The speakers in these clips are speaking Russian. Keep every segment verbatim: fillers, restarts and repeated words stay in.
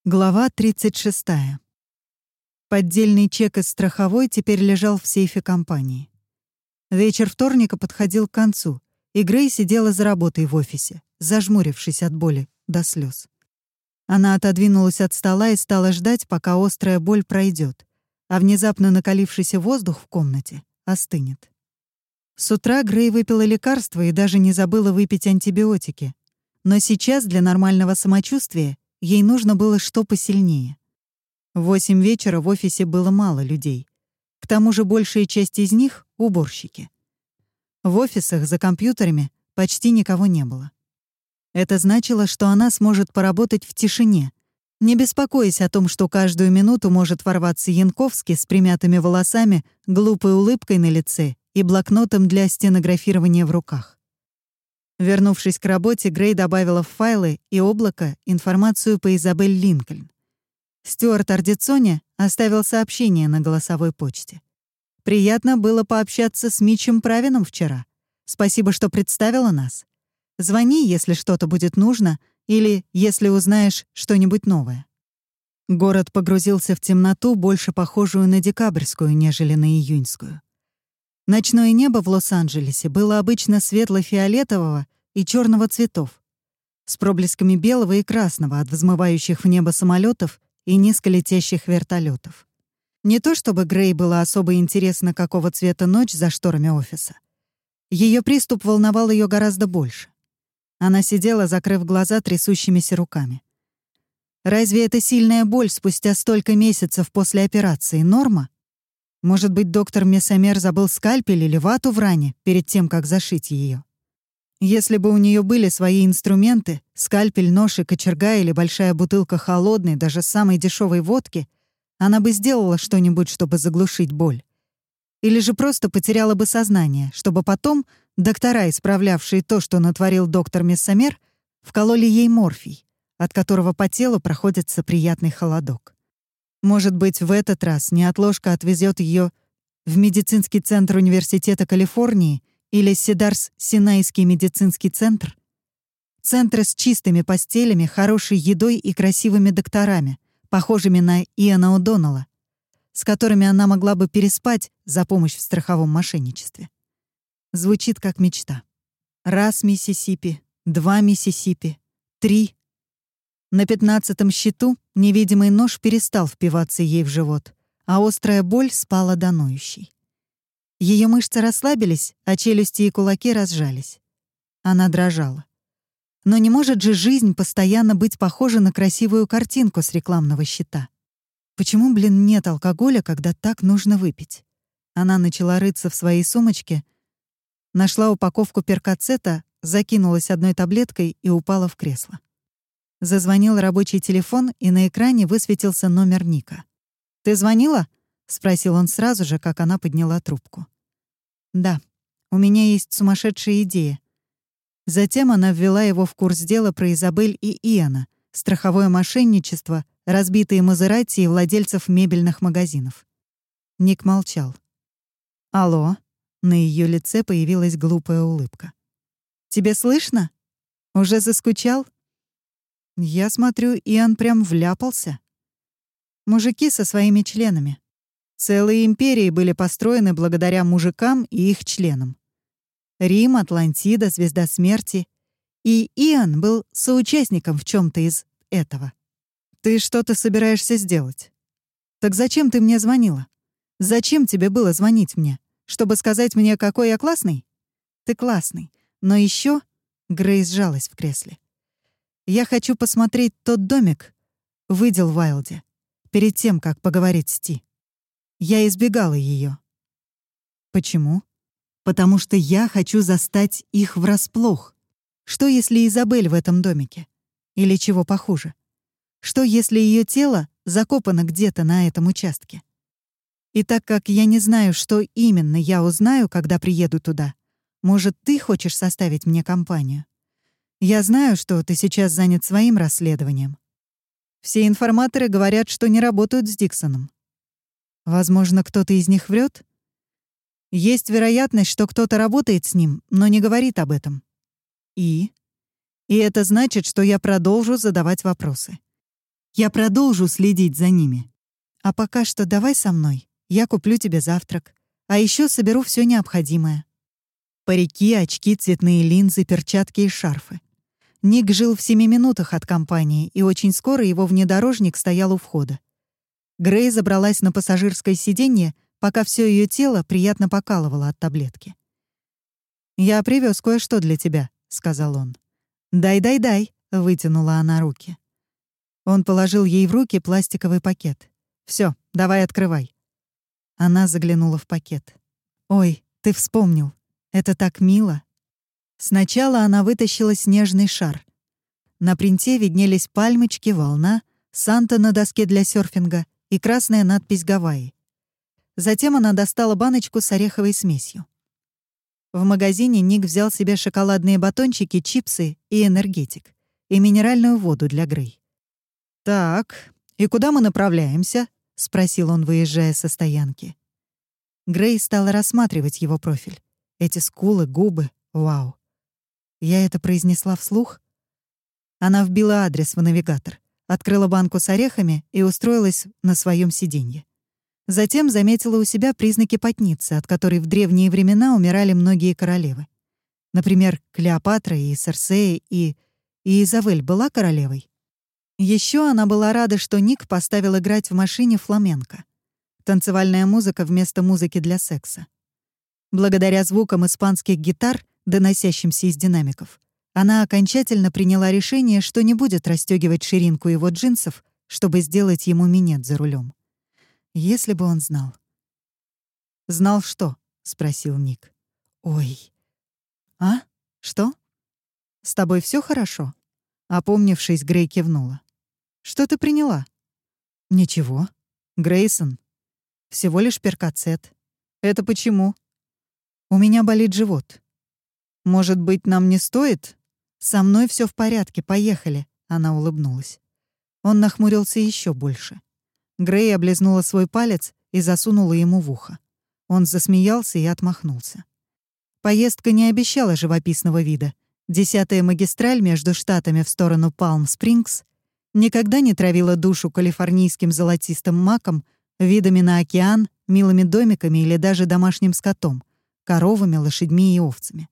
Глава тридцать шестая. Поддельный чек из страховой теперь лежал в сейфе компании. Вечер вторника подходил к концу, и Грей сидела за работой в офисе, зажмурившись от боли до слез. Она отодвинулась от стола и стала ждать, пока острая боль пройдет, а внезапно накалившийся воздух в комнате остынет. С утра Грей выпила лекарство и даже не забыла выпить антибиотики. Но сейчас для нормального самочувствия ей нужно было что посильнее. В восемь вечера в офисе было мало людей. К тому же большая часть из них — уборщики. В офисах за компьютерами почти никого не было. Это значило, что она сможет поработать в тишине, не беспокоясь о том, что каждую минуту может ворваться Янковский с примятыми волосами, глупой улыбкой на лице и блокнотом для стенографирования в руках. Вернувшись к работе, Грей добавила в файлы и облако информацию по Изабель Линкольн. Стюарт Ардицоне оставил сообщение на голосовой почте. «Приятно было пообщаться с Митчем Правином вчера. Спасибо, что представила нас. Звони, если что-то будет нужно, или если узнаешь что-нибудь новое». Город погрузился в темноту, больше похожую на декабрьскую, нежели на июньскую. Ночное небо в Лос-Анджелесе было обычно светло-фиолетового и черного цветов, с проблесками белого и красного от взмывающих в небо самолетов и низколетящих вертолетов. Не то чтобы Грей было особо интересно, какого цвета ночь за шторами офиса. Ее приступ волновал ее гораздо больше. Она сидела, закрыв глаза трясущимися руками. Разве это сильная боль спустя столько месяцев после операции норма? Может быть, доктор Месомер забыл скальпель или вату в ране перед тем, как зашить ее? Если бы у нее были свои инструменты, скальпель, нож и кочерга или большая бутылка холодной, даже самой дешевой водки, она бы сделала что-нибудь, чтобы заглушить боль. Или же просто потеряла бы сознание, чтобы потом доктора, исправлявшие то, что натворил доктор Месомер, вкололи ей морфий, от которого по телу проходится приятный холодок. Может быть, в этот раз неотложка отвезет ее в медицинский центр Университета Калифорнии или Сидарс-Синайский медицинский центр? Центры с чистыми постелями, хорошей едой и красивыми докторами, похожими на Иэна О'Доннелла, с которыми она могла бы переспать за помощь в страховом мошенничестве. Звучит как мечта. Раз Миссисипи, два Миссисипи, три. На пятнадцатом счету невидимый нож перестал впиваться ей в живот, а острая боль спала до ноющей. Ее мышцы расслабились, а челюсти и кулаки разжались. Она дрожала. Но не может же жизнь постоянно быть похожа на красивую картинку с рекламного щита. Почему, блин, нет алкоголя, когда так нужно выпить? Она начала рыться в своей сумочке, нашла упаковку перкацета, закинулась одной таблеткой и упала в кресло. Зазвонил рабочий телефон, и на экране высветился номер Ника. «Ты звонила?» — спросил он сразу же, как она подняла трубку. «Да, у меня есть сумасшедшая идея». Затем она ввела его в курс дела про Изабель и Иэна, страховое мошенничество, разбитые Мазерати и владельцев мебельных магазинов. Ник молчал. «Алло?» — на ее лице появилась глупая улыбка. «Тебе слышно? Уже заскучал?» «Я смотрю, Иэн прям вляпался. Мужики со своими членами. Целые империи были построены благодаря мужикам и их членам. Рим, Атлантида, Звезда Смерти. И Иэн был соучастником в чем то из этого. Ты что-то собираешься сделать? Так зачем ты мне звонила? Зачем тебе было звонить мне? Чтобы сказать мне, какой я классный? Ты классный. Но еще Грейс сжалась в кресле. Я хочу посмотреть тот домик в Идилвайлде перед тем, как поговорить с Ти. Я избегала ее. Почему? Потому что я хочу застать их врасплох. Что, если Изабель в этом домике? Или чего похуже? Что, если ее тело закопано где-то на этом участке? И так как я не знаю, что именно я узнаю, когда приеду туда, может, ты хочешь составить мне компанию? Я знаю, что ты сейчас занят своим расследованием. Все информаторы говорят, что не работают с Диксоном. Возможно, кто-то из них врет? Есть вероятность, что кто-то работает с ним, но не говорит об этом. И? И это значит, что я продолжу задавать вопросы. Я продолжу следить за ними. А пока что давай со мной. Я куплю тебе завтрак. А еще соберу все необходимое. Парики, очки, цветные линзы, перчатки и шарфы. Ник жил в семи минутах от компании, и очень скоро его внедорожник стоял у входа. Грей забралась на пассажирское сиденье, пока все ее тело приятно покалывало от таблетки. «Я привез кое-что для тебя», — сказал он. «Дай-дай-дай», — вытянула она руки. Он положил ей в руки пластиковый пакет. Все, давай открывай». Она заглянула в пакет. «Ой, ты вспомнил. Это так мило». Сначала она вытащила снежный шар. На принте виднелись пальмочки, волна, Санта на доске для серфинга и красная надпись «Гавайи». Затем она достала баночку с ореховой смесью. В магазине Ник взял себе шоколадные батончики, чипсы и энергетик, и минеральную воду для Грей. «Так, и куда мы направляемся?» — спросил он, выезжая со стоянки. Грей стала рассматривать его профиль. Эти скулы, губы — вау. Я это произнесла вслух. Она вбила адрес в навигатор, открыла банку с орехами и устроилась на своем сиденье. Затем заметила у себя признаки потницы, от которой в древние времена умирали многие королевы. Например, Клеопатра и Серсея, и... и Изавель была королевой. Еще она была рада, что Ник поставил играть в машине фламенко. Танцевальная музыка вместо музыки для секса. Благодаря звукам испанских гитар, доносящимся из динамиков, она окончательно приняла решение, что не будет расстёгивать ширинку его джинсов, чтобы сделать ему минет за рулем. Если бы он знал. «Знал что?» — спросил Ник. «Ой. А? Что? С тобой все хорошо?» Опомнившись, Грей кивнула. «Что ты приняла?» «Ничего. Грейсон. Всего лишь перкацет. Это почему?» «У меня болит живот». «Может быть, нам не стоит?» «Со мной все в порядке, поехали», — она улыбнулась. Он нахмурился еще больше. Грей облизнула свой палец и засунула ему в ухо. Он засмеялся и отмахнулся. Поездка не обещала живописного вида. Десятая магистраль между штатами в сторону Палм-Спрингс никогда не травила душу калифорнийским золотистым маком, видами на океан, милыми домиками или даже домашним скотом, коровами, лошадьми и овцами.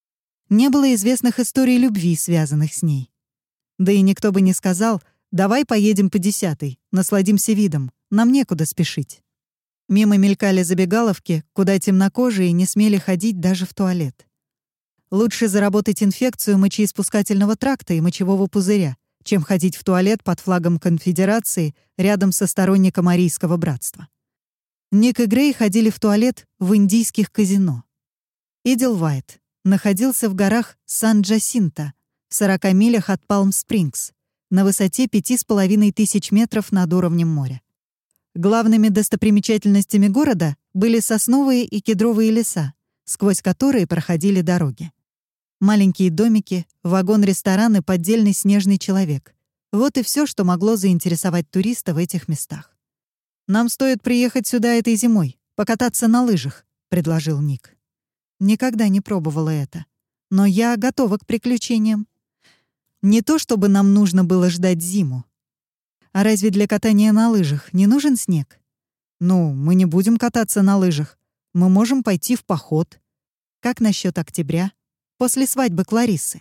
Не было известных историй любви, связанных с ней. Да и никто бы не сказал: «Давай поедем по десятой, насладимся видом, нам некуда спешить». Мимо мелькали забегаловки, куда темнокожие не смели ходить даже в туалет. Лучше заработать инфекцию мочеиспускательного тракта и мочевого пузыря, чем ходить в туалет под флагом конфедерации рядом со сторонником арийского братства. Ник и Грей ходили в туалет в индийских казино. Идилвайт находился в горах Сан-Джасинто, в сорока милях от Палм-Спрингс, на высоте пяти с половиной тысяч метров над уровнем моря. Главными достопримечательностями города были сосновые и кедровые леса, сквозь которые проходили дороги. Маленькие домики, вагон-ресторан и поддельный снежный человек. Вот и все, что могло заинтересовать туриста в этих местах. «Нам стоит приехать сюда этой зимой, покататься на лыжах», — предложил Ник. Никогда не пробовала это. Но я готова к приключениям. Не то чтобы нам нужно было ждать зиму. А разве для катания на лыжах не нужен снег? Ну, мы не будем кататься на лыжах. Мы можем пойти в поход. Как насчет октября? После свадьбы Клариссы.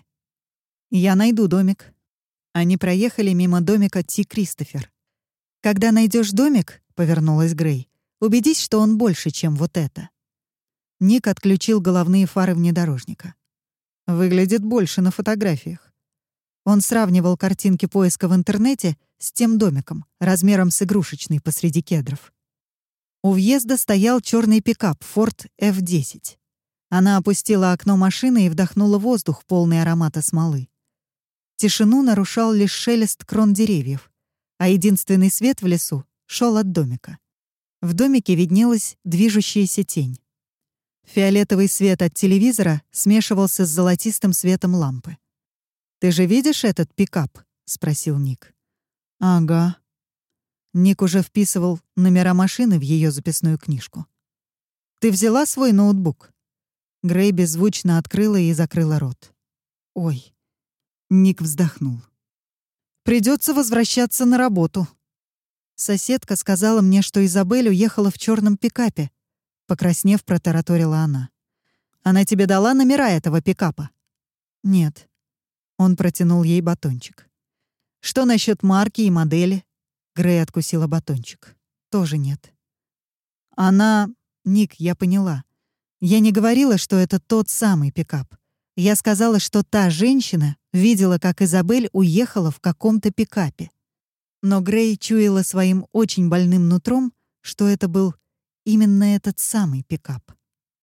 Я найду домик. Они проехали мимо домика Ти Кристофер. «Когда найдешь домик», — повернулась Грей, — «убедись, что он больше, чем вот это». Ник отключил головные фары внедорожника. «Выглядит больше на фотографиях». Он сравнивал картинки поиска в интернете с тем домиком, размером с игрушечный посреди кедров. У въезда стоял черный пикап Ford эф десять. Она опустила окно машины и вдохнула воздух, полный аромата смолы. Тишину нарушал лишь шелест крон деревьев, а единственный свет в лесу шел от домика. В домике виднелась движущаяся тень. Фиолетовый свет от телевизора смешивался с золотистым светом лампы. «Ты же видишь этот пикап?» — спросил Ник. «Ага». Ник уже вписывал номера машины в ее записную книжку. «Ты взяла свой ноутбук?» Грей беззвучно открыла и закрыла рот. «Ой». Ник вздохнул. Придется возвращаться на работу. Соседка сказала мне, что Изабель уехала в черном пикапе. Покраснев, протараторила она. Она тебе дала номера этого пикапа? Нет. Он протянул ей батончик. Что насчет марки и модели? Грей откусила батончик. Тоже нет. Она... Ник, я поняла. Я не говорила, что это тот самый пикап. Я сказала, что та женщина видела, как Изабель уехала в каком-то пикапе. Но Грей чуяла своим очень больным нутром, что это был именно этот самый пикап.